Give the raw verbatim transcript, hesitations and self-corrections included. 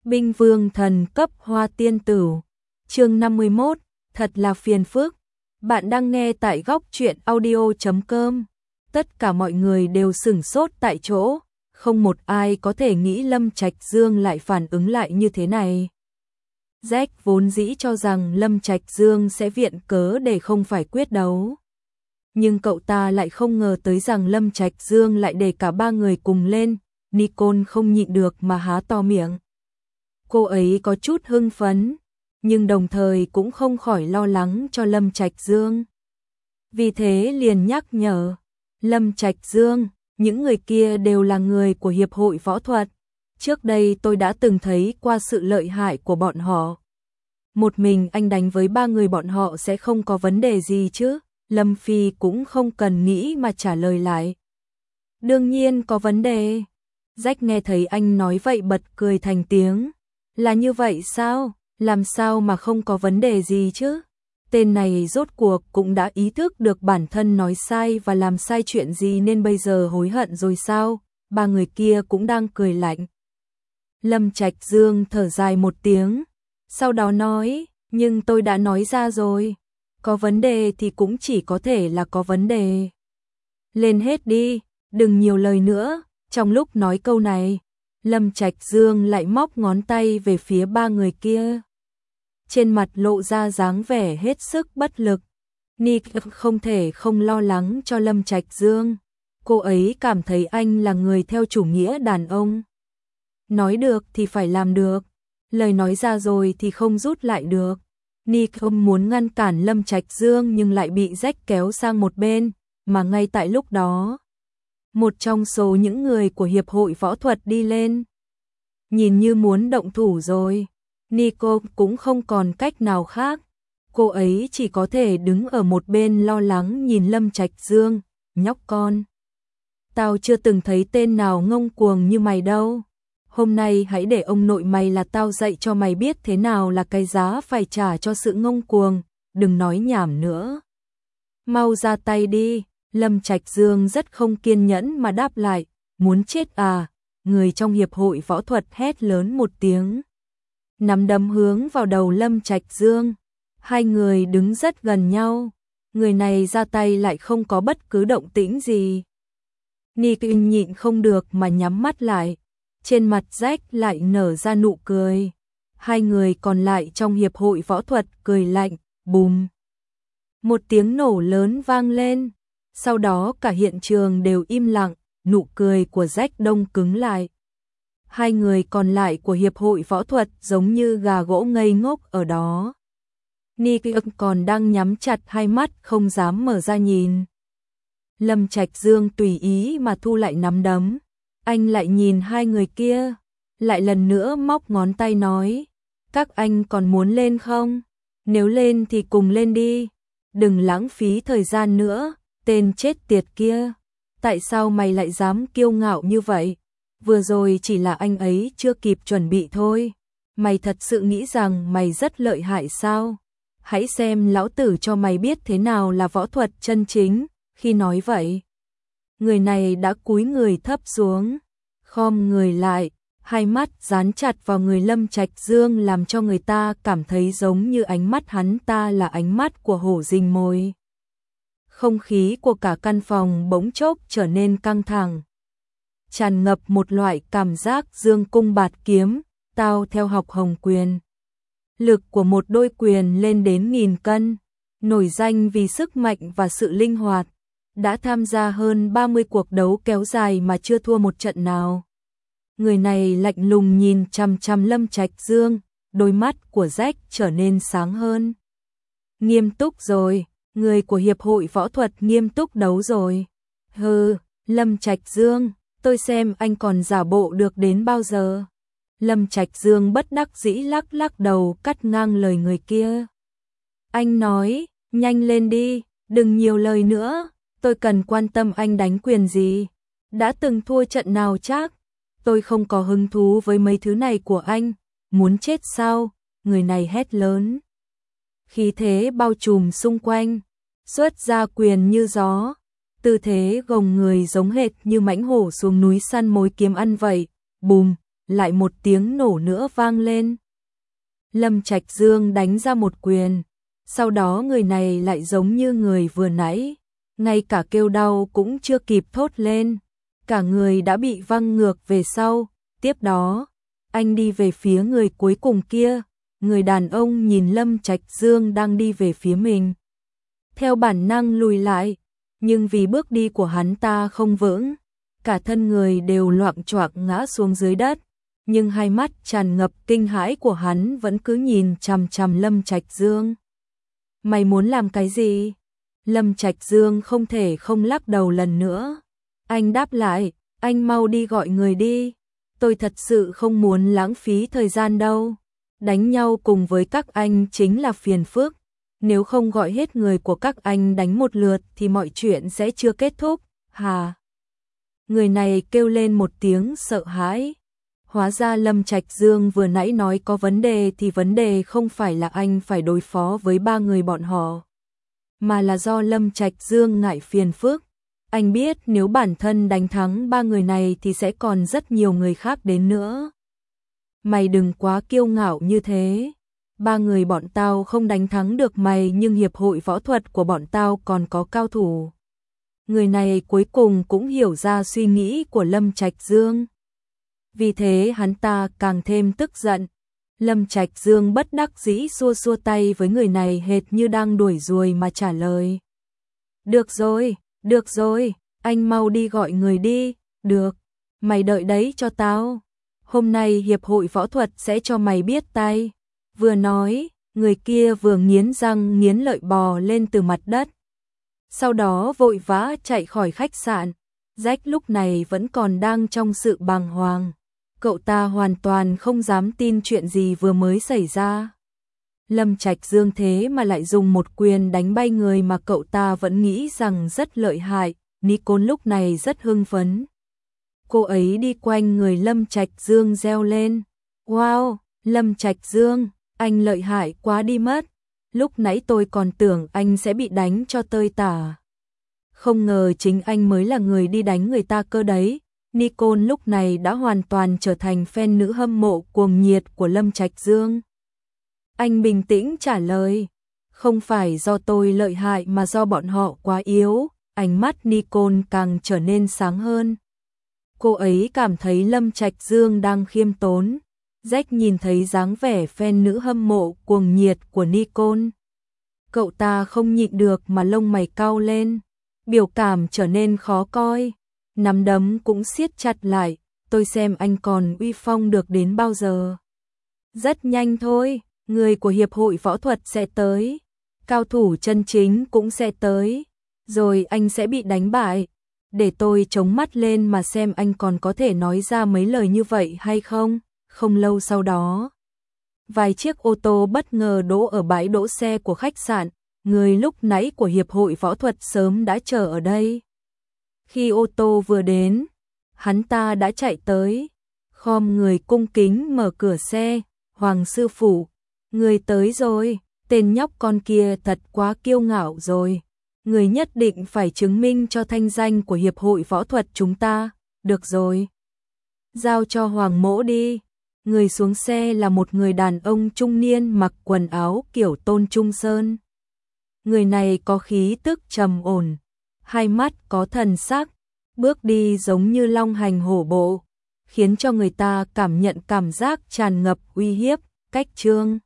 Binh vương thần cấp hoa tiên tử. Chương năm mươi mốt, thật là phiền phức. Bạn đang nghe tại góc truyện audio chấm com. Tất cả mọi người đều sửng sốt tại chỗ, không một ai có thể nghĩ Lâm Trạch Dương lại phản ứng lại như thế này. Jack vốn dĩ cho rằng Lâm Trạch Dương sẽ viện cớ để không phải quyết đấu. Nhưng cậu ta lại không ngờ tới rằng Lâm Trạch Dương lại để cả ba người cùng lên. Nicole không nhịn được mà há to miệng. Cô ấy có chút hưng phấn, nhưng đồng thời cũng không khỏi lo lắng cho Lâm Trạch Dương. Vì thế liền nhắc nhở, Lâm Trạch Dương, những người kia đều là người của Hiệp hội Võ thuật. Trước đây tôi đã từng thấy qua sự lợi hại của bọn họ. Một mình anh đánh với ba người bọn họ sẽ không có vấn đề gì chứ? Lâm Phi cũng không cần nghĩ mà trả lời lại. Đương nhiên có vấn đề. Jack nghe thấy anh nói vậy bật cười thành tiếng. Là như vậy sao? Làm sao mà không có vấn đề gì chứ? Tên này rốt cuộc cũng đã ý thức được bản thân nói sai và làm sai chuyện gì nên bây giờ hối hận rồi sao? Ba người kia cũng đang cười lạnh. Lâm Trạch Dương thở dài một tiếng, sau đó nói, nhưng tôi đã nói ra rồi. Có vấn đề thì cũng chỉ có thể là có vấn đề. Lên hết đi, đừng nhiều lời nữa. Trong lúc nói câu này, Lâm Trạch Dương lại móc ngón tay về phía ba người kia. Trên mặt lộ ra dáng vẻ hết sức bất lực. Nick không thể không lo lắng cho Lâm Trạch Dương. Cô ấy cảm thấy anh là người theo chủ nghĩa đàn ông. Nói được thì phải làm được. Lời nói ra rồi thì không rút lại được. Nick không muốn ngăn cản Lâm Trạch Dương nhưng lại bị Jack kéo sang một bên. Mà ngay tại lúc đó, một trong số những người của Hiệp hội Võ thuật đi lên. Nhìn như muốn động thủ rồi. Nico cũng không còn cách nào khác. Cô ấy chỉ có thể đứng ở một bên lo lắng nhìn Lâm Trạch Dương. Nhóc con, tao chưa từng thấy tên nào ngông cuồng như mày đâu. Hôm nay hãy để ông nội mày là tao dạy cho mày biết thế nào là cái giá phải trả cho sự ngông cuồng. Đừng nói nhảm nữa. Mau ra tay đi. Lâm Trạch Dương rất không kiên nhẫn mà đáp lại. Muốn chết à? Người trong Hiệp hội Võ thuật hét lớn một tiếng. Nắm đấm hướng vào đầu Lâm Trạch Dương. Hai người đứng rất gần nhau. Người này ra tay lại không có bất cứ động tĩnh gì. Nick nhịn không được mà nhắm mắt lại. Trên mặt Jack lại nở ra nụ cười. Hai người còn lại trong Hiệp hội Võ thuật cười lạnh. Bùm. Một tiếng nổ lớn vang lên. Sau đó cả hiện trường đều im lặng. Nụ cười của Jack đông cứng lại. Hai người còn lại của Hiệp hội Võ thuật giống như gà gỗ ngây ngốc ở đó. Nick còn đang nhắm chặt hai mắt không dám mở ra nhìn. Lâm Trạch Dương tùy ý mà thu lại nắm đấm. Anh lại nhìn hai người kia. Lại lần nữa móc ngón tay nói. Các anh còn muốn lên không? Nếu lên thì cùng lên đi. Đừng lãng phí thời gian nữa. Tên chết tiệt kia. Tại sao mày lại dám kiêu ngạo như vậy? Vừa rồi chỉ là anh ấy chưa kịp chuẩn bị thôi. Mày thật sự nghĩ rằng mày rất lợi hại sao? Hãy xem lão tử cho mày biết thế nào là võ thuật chân chính. Khi nói vậy, người này đã cúi người thấp xuống, khom người lại, hai mắt dán chặt vào người Lâm Trạch Dương làm cho người ta cảm thấy giống như ánh mắt hắn ta là ánh mắt của hổ rình mồi. Không khí của cả căn phòng bỗng chốc trở nên căng thẳng. Tràn ngập một loại cảm giác dương cung bạt kiếm, tao theo học Hồng Quyền. Lực của một đôi quyền lên đến nghìn cân, nổi danh vì sức mạnh và sự linh hoạt. Đã tham gia hơn ba mươi cuộc đấu kéo dài mà chưa thua một trận nào. Người này lạnh lùng nhìn chằm chằm Lâm Trạch Dương, đôi mắt của Jack trở nên sáng hơn. Nghiêm túc rồi, người của Hiệp hội Võ thuật nghiêm túc đấu rồi. Hừ, Lâm Trạch Dương, tôi xem anh còn giả bộ được đến bao giờ. Lâm Trạch Dương bất đắc dĩ lắc lắc đầu cắt ngang lời người kia. Anh nói, nhanh lên đi, đừng nhiều lời nữa. Tôi cần quan tâm anh đánh quyền gì. Đã từng thua trận nào chắc. Tôi không có hứng thú với mấy thứ này của anh. Muốn chết sao? Người này hét lớn. Khí thế bao trùm xung quanh. Xuất ra quyền như gió. Tư thế gồng người giống hệt như mãnh hổ xuống núi săn mối kiếm ăn vậy. Bùm, lại một tiếng nổ nữa vang lên. Lâm Trạch Dương đánh ra một quyền, sau đó người này lại giống như người vừa nãy, ngay cả kêu đau cũng chưa kịp thốt lên, cả người đã bị văng ngược về sau. Tiếp đó, anh đi về phía người cuối cùng kia, người đàn ông nhìn Lâm Trạch Dương đang đi về phía mình, theo bản năng lùi lại, nhưng vì bước đi của hắn ta không vững, cả thân người đều loạng choạng ngã xuống dưới đất, nhưng hai mắt tràn ngập kinh hãi của hắn vẫn cứ nhìn chằm chằm Lâm Trạch Dương. Mày muốn làm cái gì? Lâm Trạch Dương không thể không lắc đầu lần nữa. Anh đáp lại, anh mau đi gọi người đi. Tôi thật sự không muốn lãng phí thời gian đâu. Đánh nhau cùng với các anh chính là phiền phức. Nếu không gọi hết người của các anh đánh một lượt thì mọi chuyện sẽ chưa kết thúc. Hà! Người này kêu lên một tiếng sợ hãi. Hóa ra Lâm Trạch Dương vừa nãy nói có vấn đề thì vấn đề không phải là anh phải đối phó với ba người bọn họ, mà là do Lâm Trạch Dương ngại phiền phức. Anh biết nếu bản thân đánh thắng ba người này thì sẽ còn rất nhiều người khác đến nữa. Mày đừng quá kiêu ngạo như thế. Ba người bọn tao không đánh thắng được mày, nhưng hiệp hội võ thuật của bọn tao còn có cao thủ. Người này cuối cùng cũng hiểu ra suy nghĩ của Lâm Trạch Dương. Vì thế hắn ta càng thêm tức giận. Lâm Trạch Dương bất đắc dĩ xua xua tay với người này hệt như đang đuổi ruồi mà trả lời. Được rồi, được rồi, anh mau đi gọi người đi. Được, mày đợi đấy cho tao. Hôm nay hiệp hội võ thuật sẽ cho mày biết tay. Vừa nói, người kia vừa nghiến răng nghiến lợi bò lên từ mặt đất. Sau đó vội vã chạy khỏi khách sạn. Jack lúc này vẫn còn đang trong sự bàng hoàng. Cậu ta hoàn toàn không dám tin chuyện gì vừa mới xảy ra. Lâm Trạch Dương thế mà lại dùng một quyền đánh bay người mà cậu ta vẫn nghĩ rằng rất lợi hại. Nicole lúc này rất hưng phấn. Cô ấy đi quanh người Lâm Trạch Dương reo lên. Wow, Lâm Trạch Dương, anh lợi hại quá đi mất. Lúc nãy tôi còn tưởng anh sẽ bị đánh cho tơi tả. Không ngờ chính anh mới là người đi đánh người ta cơ đấy. Nicole lúc này đã hoàn toàn trở thành fan nữ hâm mộ cuồng nhiệt của Lâm Trạch Dương. Anh bình tĩnh trả lời, không phải do tôi lợi hại mà do bọn họ quá yếu. Ánh mắt Nicole càng trở nên sáng hơn. Cô ấy cảm thấy Lâm Trạch Dương đang khiêm tốn. Jack nhìn thấy dáng vẻ fan nữ hâm mộ cuồng nhiệt của Nicole. Cậu ta không nhịn được mà lông mày cau lên, biểu cảm trở nên khó coi. Nắm đấm cũng siết chặt lại, tôi xem anh còn uy phong được đến bao giờ. Rất nhanh thôi, người của hiệp hội võ thuật sẽ tới, cao thủ chân chính cũng sẽ tới, rồi anh sẽ bị đánh bại. Để tôi chống mắt lên mà xem anh còn có thể nói ra mấy lời như vậy hay không. Không lâu sau đó, vài chiếc ô tô bất ngờ đỗ ở bãi đỗ xe của khách sạn, người lúc nãy của hiệp hội võ thuật sớm đã chờ ở đây. Khi ô tô vừa đến, hắn ta đã chạy tới, khom người cung kính mở cửa xe. Hoàng sư phụ, người tới rồi, tên nhóc con kia thật quá kiêu ngạo rồi. Người nhất định phải chứng minh cho thanh danh của hiệp hội võ thuật chúng ta. Được rồi, giao cho Hoàng mỗ đi. Người xuống xe là một người đàn ông trung niên mặc quần áo kiểu Tôn Trung Sơn. Người này có khí tức trầm ổn, hai mắt có thần sắc, bước đi giống như long hành hổ bộ, khiến cho người ta cảm nhận cảm giác tràn ngập uy hiếp. Cách Trương